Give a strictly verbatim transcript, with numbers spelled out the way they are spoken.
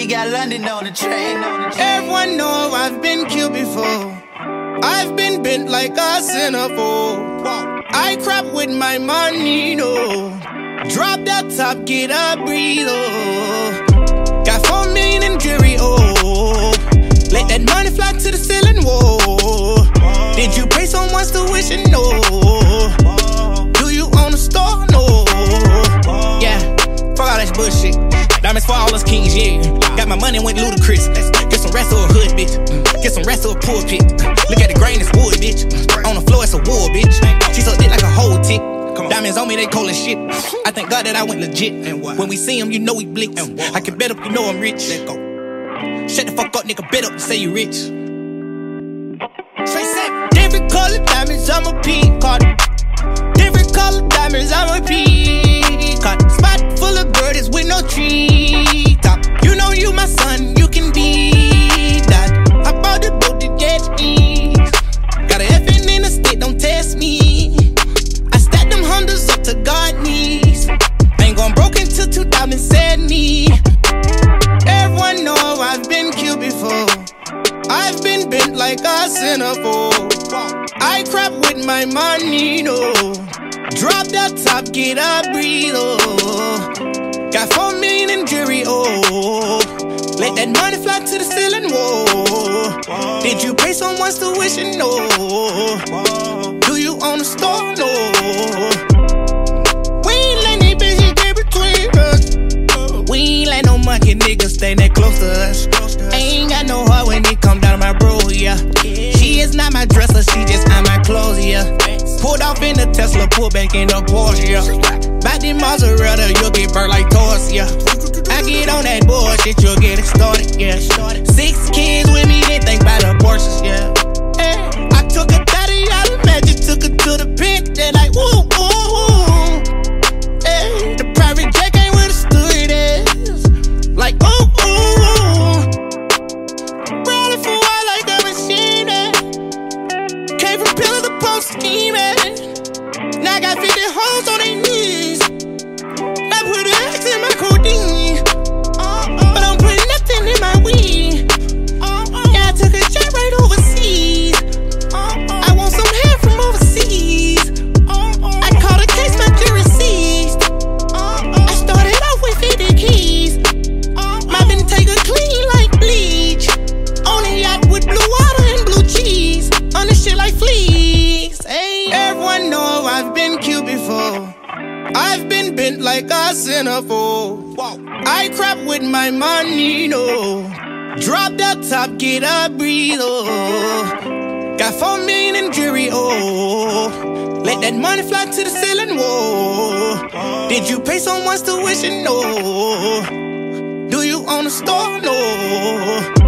got London on the train. Everyone know I've been killed before. I've been bent like a centerfold. I crap with my money, no. Drop that top, get a breathe, oh. Got four million in jury, oh. Let that money fly to the ceiling, whoa. Did you pay someone's tuition? No. Do you own a store? No. Yeah, fuck all that bullshit. Diamonds for all us kings, yeah. Got my money, went ludicrous. Get some rest of a hood, bitch. Get some rest of a pulpit. Look at the grain, it's wood, bitch. On the floor, it's a war, bitch. She sucked it like a whole tick. Diamonds on me, they cold as shit. I thank God that I went legit. When we see him, you know we blitz. I can bet up, you know I'm rich. Shut the fuck up, nigga, bet up and say you rich. Straight set. Different color diamonds, I'm a peacock. Different color diamonds, I'm a peacock. Spot full of birdies with no tree top. You know you my son, you can be that. I bought the boat to get ease. Got an effing in the state, don't test me. I stack them Hondas up to God knees. Ain't gon' broke until two thousand seventy. Everyone know I've been killed before. I've been bent like a centerfold. I crap with my money, no. Drop that top, get a breathe, oh. Got four million in jury, oh. Let that money fly to the ceiling, whoa. Did you pay someone's tuition? No. Do you own a store? No. We ain't let any bitches get between us. We ain't let no monkey niggas stay that close to us. Ain't got no heart when it come down to my bro, yeah. She is not my dresser, she just on my clothes, yeah. Pulled off in the Tesla, pulled back in the Porsche, yeah. By the mozzarella, you'll get burnt like toast, yeah. I get on that bullshit, you'll get extorted, yeah. Six kids with me, they think about abortions, yeah. Hey, I took a thirty out of magic, took her to the pit, they like, woo, woo, woo. Hey, the private jet ain't where the story is. Like, ooh, ooh, ooh. Running for a while like a machine, eh. Came from pillar to post scheming. Now I got fifty hoes on their knees. I put an X in my codeine, but I'm putting nothing in my weed. Yeah, I took a jet right overseas. I want some hair from overseas. I caught a case, my jury seized. I started off with fifty keys. My bin take a clean like bleach. On a yacht with blue water and blue cheese. On the shit like fleas. Hey, everyone know I've been killed before. I've been bent like a centerfold. I crap with my money, no. Drop that top, get a breathe, oh. Got four million in jury, oh. Let that money fly to the ceiling, whoa. Did you pay someone's tuition? No. Do you own a store? No.